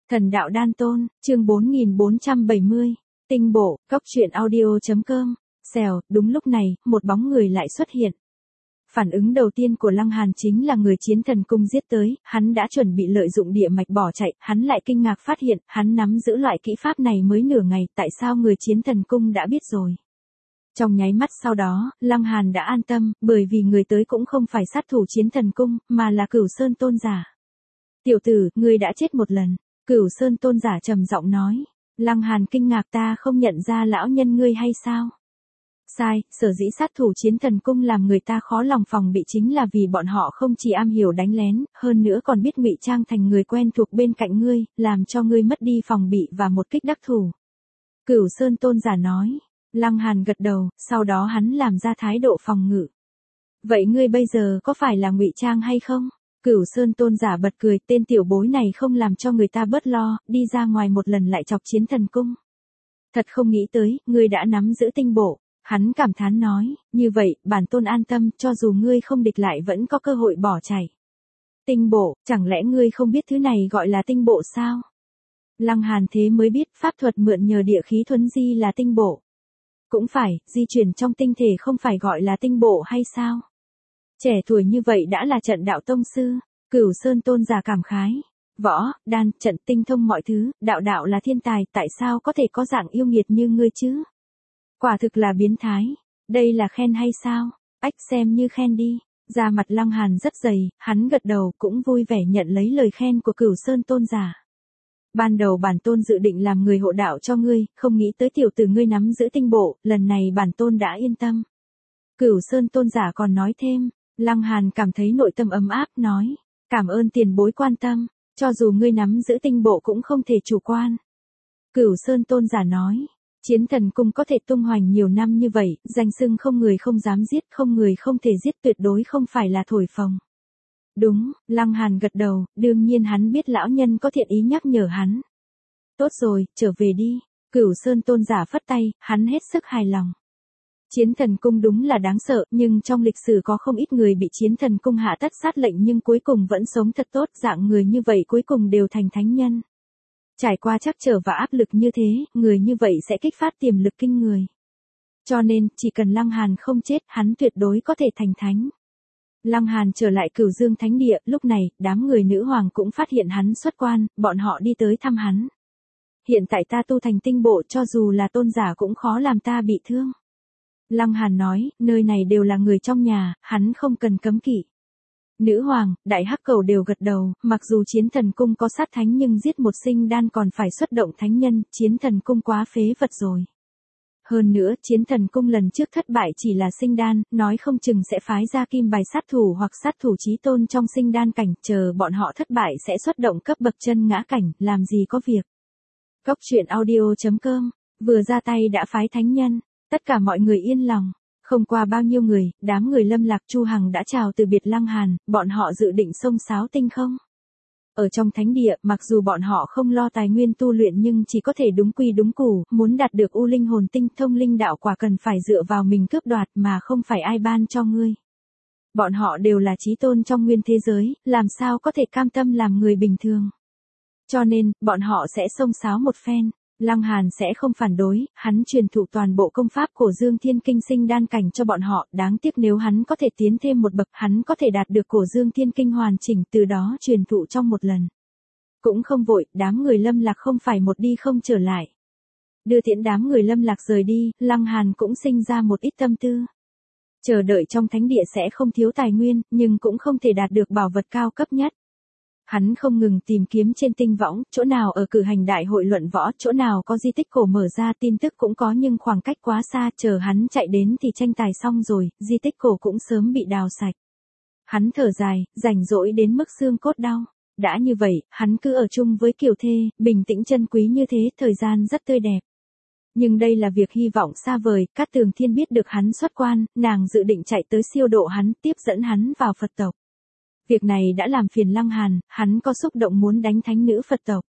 Thần đạo đan tôn, chương 4470, tinh bộ, góc truyện audio.com, xèo, đúng lúc này, một bóng người lại xuất hiện. Phản ứng đầu tiên của Lăng Hàn chính là người chiến thần cung giết tới, hắn đã chuẩn bị lợi dụng địa mạch bỏ chạy, hắn lại kinh ngạc phát hiện, hắn nắm giữ loại kỹ pháp này mới nửa ngày, tại sao người chiến thần cung đã biết rồi. Trong nháy mắt sau đó, Lăng Hàn đã an tâm, bởi vì người tới cũng không phải sát thủ chiến thần cung, mà là Cửu Sơn tôn giả. Tiểu tử, ngươi đã chết một lần. Cửu Sơn tôn giả trầm giọng nói. Lăng Hàn kinh ngạc, ta không nhận ra lão nhân ngươi hay sao? Sai, sở dĩ sát thủ chiến thần cung làm người ta khó lòng phòng bị chính là vì bọn họ không chỉ am hiểu đánh lén, hơn nữa còn biết ngụy trang thành người quen thuộc bên cạnh ngươi, làm cho ngươi mất đi phòng bị và một kích đắc thủ. Cửu Sơn tôn giả nói. Lăng Hàn gật đầu, sau đó hắn làm ra thái độ phòng ngự. Vậy ngươi bây giờ có phải là ngụy trang hay không? Cửu Sơn tôn giả bật cười, tên tiểu bối này không làm cho người ta bớt lo, đi ra ngoài một lần lại chọc chiến thần cung. Thật không nghĩ tới, ngươi đã nắm giữ tinh bộ. Hắn cảm thán nói, như vậy, bản tôn an tâm, cho dù ngươi không địch lại vẫn có cơ hội bỏ chạy. Tinh bộ, chẳng lẽ ngươi không biết thứ này gọi là tinh bộ sao? Lăng Hàn thế mới biết, pháp thuật mượn nhờ địa khí thuấn di là tinh bộ. Cũng phải, di chuyển trong tinh thể không phải gọi là tinh bộ hay sao? Trẻ tuổi như vậy đã là trận đạo tông sư, Cửu Sơn tôn giả cảm khái. Võ, đan, trận tinh thông mọi thứ, đạo là thiên tài, tại sao có thể có dạng yêu nghiệt như ngươi chứ? Quả thực là biến thái, đây là khen hay sao? Ách, xem như khen đi. Da mặt Lăng Hàn rất dày, hắn gật đầu cũng vui vẻ nhận lấy lời khen của Cửu Sơn tôn giả. Ban đầu bản tôn dự định làm người hộ đạo cho ngươi, không nghĩ tới tiểu tử ngươi nắm giữ tinh bộ, lần này bản tôn đã yên tâm. Cửu Sơn tôn giả còn nói thêm. Lăng Hàn cảm thấy nội tâm ấm áp, nói, cảm ơn tiền bối quan tâm, cho dù ngươi nắm giữ tinh bộ cũng không thể chủ quan. Cửu Sơn tôn giả nói, chiến thần cung có thể tung hoành nhiều năm như vậy, danh xưng không người không dám giết, không người không thể giết, tuyệt đối không phải là thổi phồng. Đúng, Lăng Hàn gật đầu, đương nhiên hắn biết lão nhân có thiện ý nhắc nhở hắn. Tốt rồi, trở về đi. Cửu Sơn tôn giả phất tay, hắn hết sức hài lòng. Chiến thần cung đúng là đáng sợ, nhưng trong lịch sử có không ít người bị chiến thần cung hạ tất sát lệnh nhưng cuối cùng vẫn sống thật tốt, dạng người như vậy cuối cùng đều thành thánh nhân. Trải qua trắc trở và áp lực như thế, người như vậy sẽ kích phát tiềm lực kinh người. Cho nên, chỉ cần Lăng Hàn không chết, hắn tuyệt đối có thể thành thánh. Lăng Hàn trở lại Cửu Dương Thánh Địa, lúc này, đám người nữ hoàng cũng phát hiện hắn xuất quan, bọn họ đi tới thăm hắn. Hiện tại ta tu thành tinh bộ, cho dù là tôn giả cũng khó làm ta bị thương. Lăng Hàn nói, nơi này đều là người trong nhà, hắn không cần cấm kỵ. Nữ hoàng, đại hắc cầu đều gật đầu, mặc dù chiến thần cung có sát thánh nhưng giết một sinh đan còn phải xuất động thánh nhân, chiến thần cung quá phế vật rồi. Hơn nữa, chiến thần cung lần trước thất bại chỉ là sinh đan, nói không chừng sẽ phái ra kim bài sát thủ hoặc sát thủ chí tôn trong sinh đan cảnh, chờ bọn họ thất bại sẽ xuất động cấp bậc chân ngã cảnh, làm gì có việc. Góc truyện audio.com, vừa ra tay đã phái thánh nhân. Tất cả mọi người yên lòng. Không qua bao nhiêu người, đám người Lâm Lạc Chu Hằng đã chào từ biệt Lăng Hàn, bọn họ dự định xông xáo tinh không. Ở trong thánh địa, mặc dù bọn họ không lo tài nguyên tu luyện nhưng chỉ có thể đúng quy đúng củ, muốn đạt được U Linh Hồn Tinh thông linh đạo quả cần phải dựa vào mình cướp đoạt mà không phải ai ban cho ngươi. Bọn họ đều là chí tôn trong nguyên thế giới, làm sao có thể cam tâm làm người bình thường. Cho nên, bọn họ sẽ xông xáo một phen. Lăng Hàn sẽ không phản đối, hắn truyền thụ toàn bộ công pháp của Dương Thiên Kinh sinh đan cảnh cho bọn họ, đáng tiếc nếu hắn có thể tiến thêm một bậc, hắn có thể đạt được cổ Dương Thiên Kinh hoàn chỉnh, từ đó truyền thụ trong một lần. Cũng không vội, đám người Lâm Lạc không phải một đi không trở lại. Đưa tiễn đám người Lâm Lạc rời đi, Lăng Hàn cũng sinh ra một ít tâm tư. Chờ đợi trong thánh địa sẽ không thiếu tài nguyên, nhưng cũng không thể đạt được bảo vật cao cấp nhất. Hắn không ngừng tìm kiếm trên tinh võng, chỗ nào ở cử hành đại hội luận võ, chỗ nào có di tích cổ mở ra, tin tức cũng có nhưng khoảng cách quá xa, chờ hắn chạy đến thì tranh tài xong rồi, di tích cổ cũng sớm bị đào sạch. Hắn thở dài, rảnh rỗi đến mức xương cốt đau. Đã như vậy, hắn cứ ở chung với Kiều Thê, bình tĩnh chân quý như thế, thời gian rất tươi đẹp. Nhưng đây là việc hy vọng xa vời, Cát Tường Thiên biết được hắn xuất quan, nàng dự định chạy tới siêu độ hắn, tiếp dẫn hắn vào Phật tộc. Việc này đã làm phiền Lăng Hàn, hắn có xúc động muốn đánh thánh nữ Phật tộc.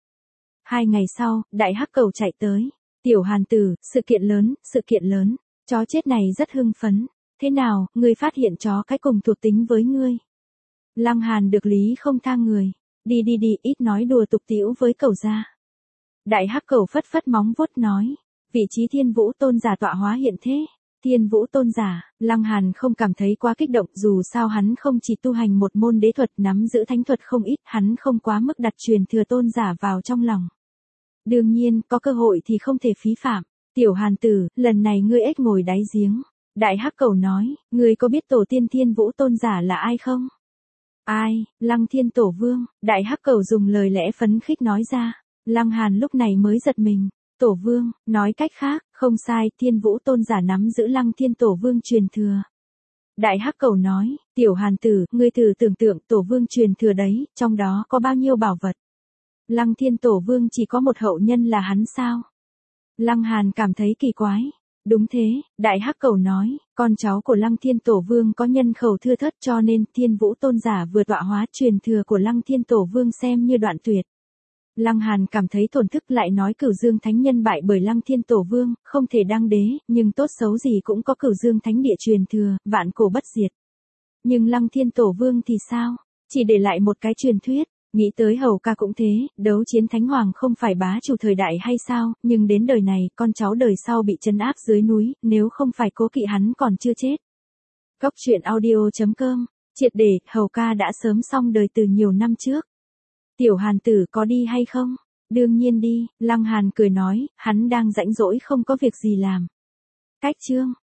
2 ngày sau, đại hắc cầu chạy tới. Tiểu Hàn tử, sự kiện lớn. Chó chết này rất hưng phấn. Thế nào, ngươi phát hiện chó cái cùng thuộc tính với ngươi? Lăng Hàn được lý không tha người. Đi đi đi, ít nói đùa tục tĩu với cẩu gia. Đại hắc cẩu phất phất móng vuốt nói, vị trí Thiên Vũ tôn giả tọa hóa hiện thế. Thiên Vũ tôn giả, Lăng Hàn không cảm thấy quá kích động, dù sao hắn không chỉ tu hành một môn đế thuật, nắm giữ thánh thuật không ít, hắn không quá mức đặt truyền thừa tôn giả vào trong lòng. Đương nhiên, có cơ hội thì không thể phí phạm. Tiểu Hàn tử, lần này ngươi ếch ngồi đáy giếng. Đại hắc cẩu nói, ngươi có biết tổ tiên Thiên Vũ tôn giả là ai không? Ai, Lăng Thiên Tổ Vương, đại hắc cẩu dùng lời lẽ phấn khích nói ra. Lăng Hàn lúc này mới giật mình. Tổ Vương, nói cách khác, không sai, Thiên Vũ tôn giả nắm giữ Lăng Thiên Tổ Vương truyền thừa. Đại hắc cẩu nói, Tiểu Hàn tử, ngươi thử tưởng tượng Tổ Vương truyền thừa đấy, trong đó có bao nhiêu bảo vật. Lăng Thiên Tổ Vương chỉ có một hậu nhân là hắn sao? Lăng Hàn cảm thấy kỳ quái. Đúng thế, đại hắc cẩu nói, con cháu của Lăng Thiên Tổ Vương có nhân khẩu thưa thớt cho nên Thiên Vũ tôn giả vừa tọa hóa, truyền thừa của Lăng Thiên Tổ Vương xem như đoạn tuyệt. Lăng Hàn cảm thấy thổn thức, lại nói Cửu Dương Thánh Nhân bại bởi Lăng Thiên Tổ Vương, không thể đăng đế, nhưng tốt xấu gì cũng có Cửu Dương Thánh Địa truyền thừa, vạn cổ bất diệt. Nhưng Lăng Thiên Tổ Vương thì sao? Chỉ để lại một cái truyền thuyết. Nghĩ tới Hầu ca cũng thế, đấu chiến Thánh Hoàng không phải bá chủ thời đại hay sao, nhưng đến đời này, con cháu đời sau bị trấn áp dưới núi, nếu không phải cố kỵ hắn còn chưa chết. Góc truyện audio.com, triệt để, Hầu ca đã sớm xong đời từ nhiều năm trước. Tiểu Hàn tử có đi hay không? Đương nhiên đi, Lăng Hàn cười nói, hắn đang rãnh rỗi không có việc gì làm. Cách chương.